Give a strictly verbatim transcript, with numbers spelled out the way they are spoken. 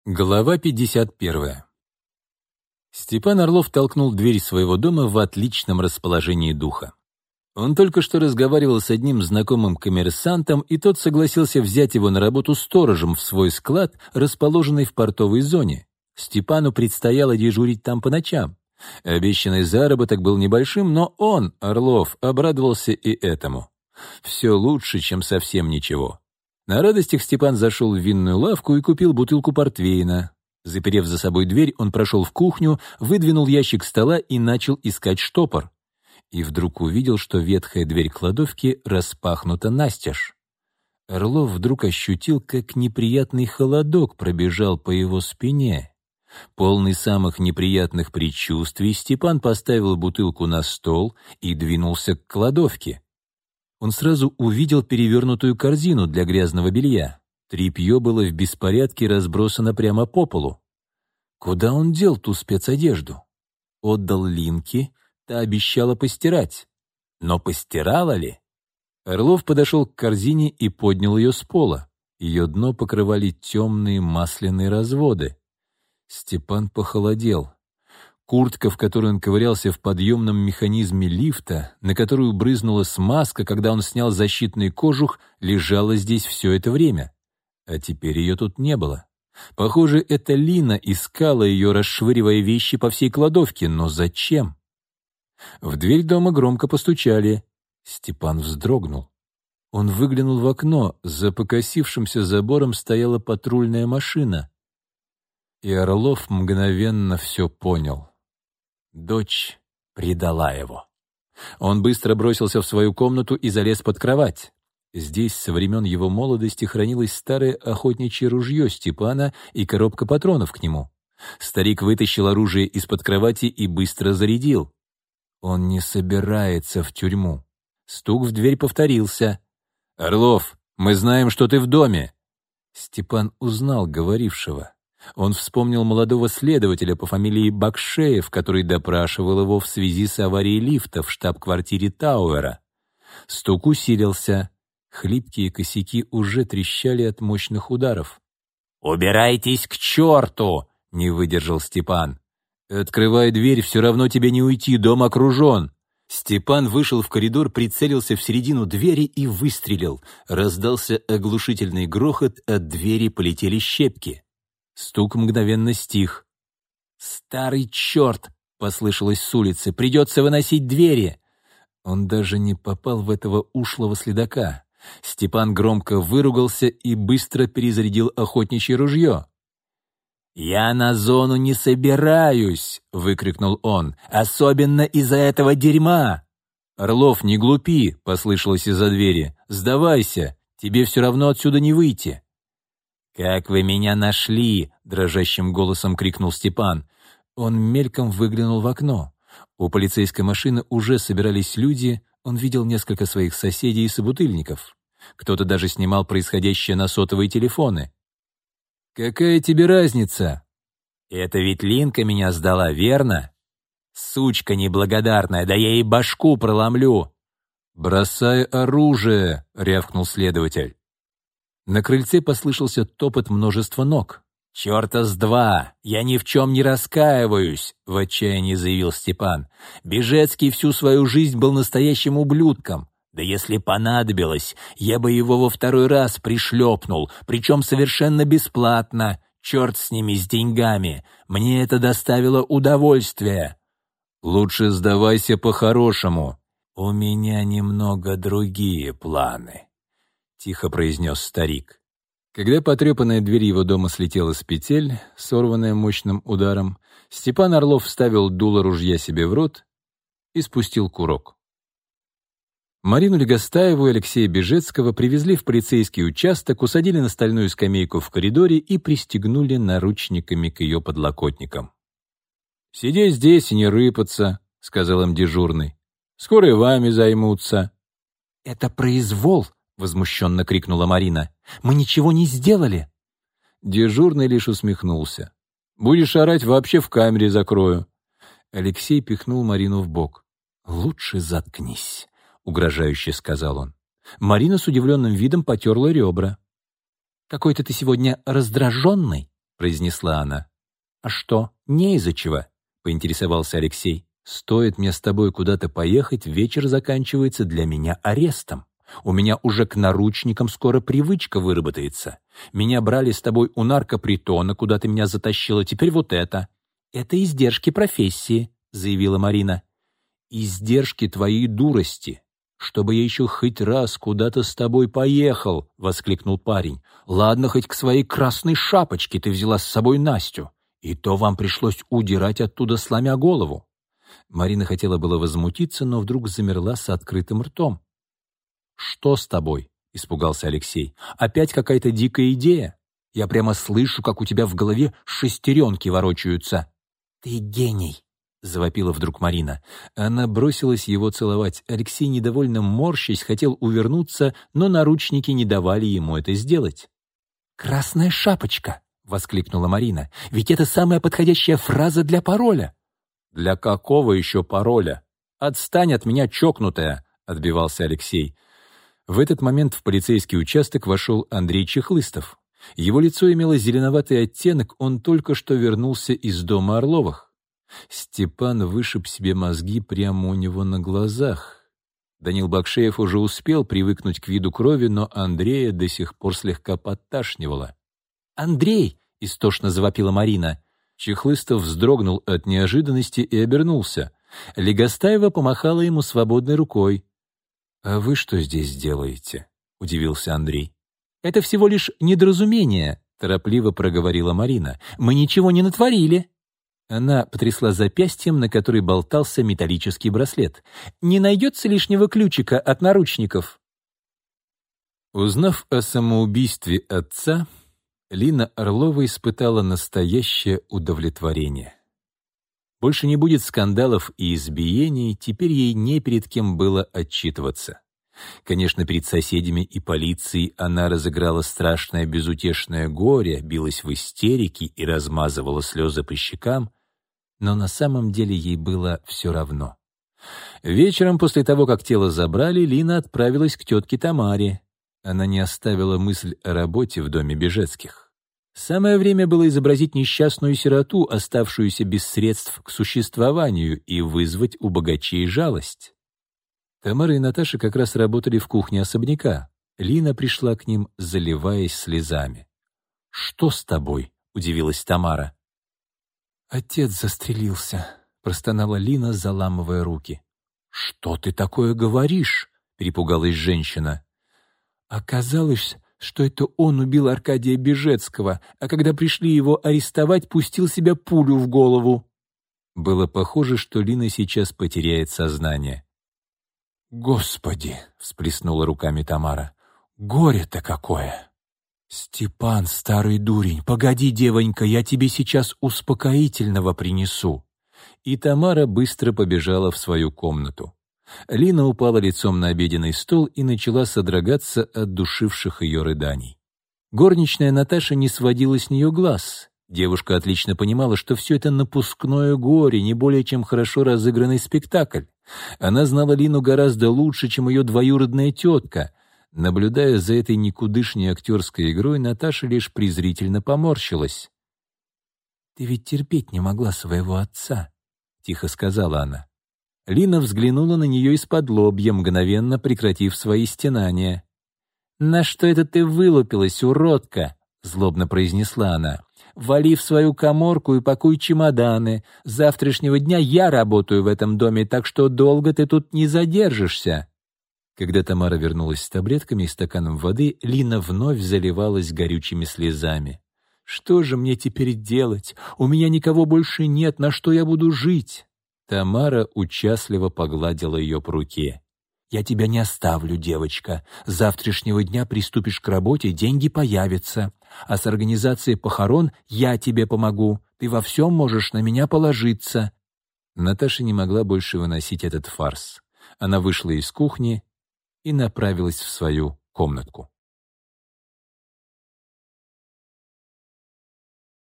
Глава пятьдесят первая. Степан Орлов толкнул дверь своего дома в отличном расположении духа. Он только что разговаривал с одним знакомым коммерсантом, и тот согласился взять его на работу сторожем в свой склад, расположенный в портовой зоне. Степану предстояло дежурить там по ночам. Обещанный заработок был небольшим, но он, Орлов, обрадовался и этому. Все лучше, чем совсем ничего. На радостях Степан зашел в винную лавку и купил бутылку портвейна. Заперев за собой дверь, он прошел в кухню, выдвинул ящик стола и начал искать штопор. И вдруг увидел, что ветхая дверь кладовки распахнута настежь. Орлов вдруг ощутил, как неприятный холодок пробежал по его спине. Полный самых неприятных предчувствий, Степан поставил бутылку на стол и двинулся к кладовке. Он сразу увидел перевернутую корзину для грязного белья. Тряпье было в беспорядке разбросано прямо по полу. Куда он дел ту спецодежду? Отдал Линке, та обещала постирать. Но постирала ли? Орлов подошел к корзине и поднял ее с пола. Ее дно покрывали темные масляные разводы. Степан похолодел. Куртка, в которой он ковырялся в подъемном механизме лифта, на которую брызнула смазка, когда он снял защитный кожух, лежала здесь все это время. А теперь ее тут не было. Похоже, это Лина искала ее, расшвыривая вещи по всей кладовке. Но зачем? В дверь дома громко постучали. Степан вздрогнул. Он выглянул в окно. За покосившимся забором стояла патрульная машина. И Орлов мгновенно все понял. Дочь предала его. Он быстро бросился в свою комнату и залез под кровать. Здесь со времен его молодости хранилось старое охотничье ружье Степана и коробка патронов к нему. Старик вытащил оружие из-под кровати и быстро зарядил. Он не собирается в тюрьму. Стук в дверь повторился. «Орлов, мы знаем, что ты в доме!» Степан узнал говорившего. Он вспомнил молодого следователя по фамилии Бакшеев, который допрашивал его в связи с аварией лифта в штаб-квартире Тауэра. Стук усилился. Хлипкие косяки уже трещали от мощных ударов. «Убирайтесь к черту!» — не выдержал Степан. «Открывай дверь, все равно тебе не уйти, дом окружен!» Степан вышел в коридор, прицелился в середину двери и выстрелил. Раздался оглушительный грохот, от двери полетели щепки. Стук мгновенно стих. «Старый черт!» — послышалось с улицы. «Придется выносить двери!» Он даже не попал в этого ушлого следака. Степан громко выругался и быстро перезарядил охотничье ружье. «Я на зону не собираюсь!» — выкрикнул он. «Особенно из-за этого дерьма!» «Орлов, не глупи!» — послышалось из-за двери. «Сдавайся! Тебе все равно отсюда не выйти!» «Как вы меня нашли?» — дрожащим голосом крикнул Степан. Он мельком выглянул в окно. У полицейской машины уже собирались люди, он видел несколько своих соседей и собутыльников. Кто-то даже снимал происходящее на сотовые телефоны. «Какая тебе разница?» «Это ведь Линка меня сдала, верно?» «Сучка неблагодарная, да я ей башку проломлю!» «Бросай оружие!» — рявкнул следователь. На крыльце послышался топот множества ног. «Черта с два! Я ни в чем не раскаиваюсь!» — в отчаянии заявил Степан. «Бежецкий всю свою жизнь был настоящим ублюдком. Да если понадобилось, я бы его во второй раз пришлепнул, причем совершенно бесплатно. Черт с ними, с деньгами. Мне это доставило удовольствие». «Лучше сдавайся по-хорошему». «У меня немного другие планы», — тихо произнес старик. Когда потрепанная дверь его дома слетела с петель, сорванная мощным ударом, Степан Орлов вставил дуло ружья себе в рот и спустил курок. Марину Легостаеву и Алексея Бежецкого привезли в полицейский участок, усадили на стальную скамейку в коридоре и пристегнули наручниками к ее подлокотникам. «Сидеть здесь и не рыпаться», — сказал им дежурный. «Скоро и вами займутся». «Это произвол!» — возмущенно крикнула Марина. «Мы ничего не сделали!» Дежурный лишь усмехнулся. «Будешь орать, вообще в камере закрою». Алексей пихнул Марину в бок. «Лучше заткнись», — угрожающе сказал он. Марина с удивленным видом потерла ребра. «Какой-то ты сегодня раздраженный», — произнесла она. «А что, не из-за чего?» — поинтересовался Алексей. «Стоит мне с тобой куда-то поехать, вечер заканчивается для меня арестом. У меня уже к наручникам скоро привычка выработается. Меня брали с тобой у наркопритона, куда ты меня затащила, теперь вот это». «Это издержки профессии», — заявила Марина. «Издержки твоей дурости. Чтобы я еще хоть раз куда-то с тобой поехал», — воскликнул парень. «Ладно, хоть к своей красной шапочке ты взяла с собой Настю. И то вам пришлось удирать оттуда, сломя голову». Марина хотела было возмутиться, но вдруг замерла с открытым ртом. «Что с тобой?» — испугался Алексей. «Опять какая-то дикая идея? Я прямо слышу, как у тебя в голове шестеренки ворочаются». «Ты гений!» — завопила вдруг Марина. Она бросилась его целовать. Алексей, недовольно морщась, хотел увернуться, но наручники не давали ему это сделать. «Красная шапочка!» — воскликнула Марина. «Ведь это самая подходящая фраза для пароля». «Для какого еще пароля? Отстань от меня, чокнутая!» — отбивался Алексей. В этот момент в полицейский участок вошел Андрей Чехлыстов. Его лицо имело зеленоватый оттенок, он только что вернулся из дома Орловых. Степан вышиб себе мозги прямо у него на глазах. Данил Бакшеев уже успел привыкнуть к виду крови, но Андрея до сих пор слегка подташнивало. «Андрей!» — истошно завопила Марина. Чехлыстов вздрогнул от неожиданности и обернулся. Легостаева помахала ему свободной рукой. «А вы что здесь делаете?» — удивился Андрей. «Это всего лишь недоразумение», — торопливо проговорила Марина. «Мы ничего не натворили». Она потрясла запястьем, на которой болтался металлический браслет. «Не найдется лишнего ключика от наручников?» Узнав о самоубийстве отца, Лина Орлова испытала настоящее удовлетворение. Больше не будет скандалов и избиений, теперь ей не перед кем было отчитываться. Конечно, перед соседями и полицией она разыграла страшное безутешное горе, билась в истерике и размазывала слезы по щекам, но на самом деле ей было все равно. Вечером, после того, как тело забрали, Лина отправилась к тетке Тамаре. Она не оставила мысль о работе в доме Бежецких. Самое время было изобразить несчастную сироту, оставшуюся без средств к существованию, и вызвать у богачей жалость. Тамара и Наташа как раз работали в кухне особняка. Лина пришла к ним, заливаясь слезами. «Что с тобой?» — удивилась Тамара. «Отец застрелился», — простонала Лина, заламывая руки. «Что ты такое говоришь?» — перепугалась женщина. «Оказалось, что это он убил Аркадия Бежецкого, а когда пришли его арестовать, пустил себе пулю в голову». Было похоже, что Лина сейчас потеряет сознание. «Господи!» — всплеснула руками Тамара. «Горе-то какое!» «Степан, старый дурень, погоди, девонька, я тебе сейчас успокоительного принесу». И Тамара быстро побежала в свою комнату. Лина упала лицом на обеденный стол и начала содрогаться от душивших ее рыданий. Горничная Наташа не сводила с нее глаз. Девушка отлично понимала, что все это напускное горе, не более чем хорошо разыгранный спектакль. Она знала Лину гораздо лучше, чем ее двоюродная тетка. Наблюдая за этой никудышней актерской игрой, Наташа лишь презрительно поморщилась. «Ты ведь терпеть не могла своего отца», — тихо сказала она. Лина взглянула на нее из-под лобья, мгновенно прекратив свои стенания. «На что это ты вылупилась, уродка?» — злобно произнесла она. «Вали в свою каморку и пакуй чемоданы. С завтрашнего дня я работаю в этом доме, так что долго ты тут не задержишься». Когда Тамара вернулась с таблетками и стаканом воды, Лина вновь заливалась горючими слезами. «Что же мне теперь делать? У меня никого больше нет, на что я буду жить?» Тамара участливо погладила ее по руке. «Я тебя не оставлю, девочка. С завтрашнего дня приступишь к работе, деньги появятся. А с организацией похорон я тебе помогу. Ты во всем можешь на меня положиться». Наташа не могла больше выносить этот фарс. Она вышла из кухни и направилась в свою комнатку.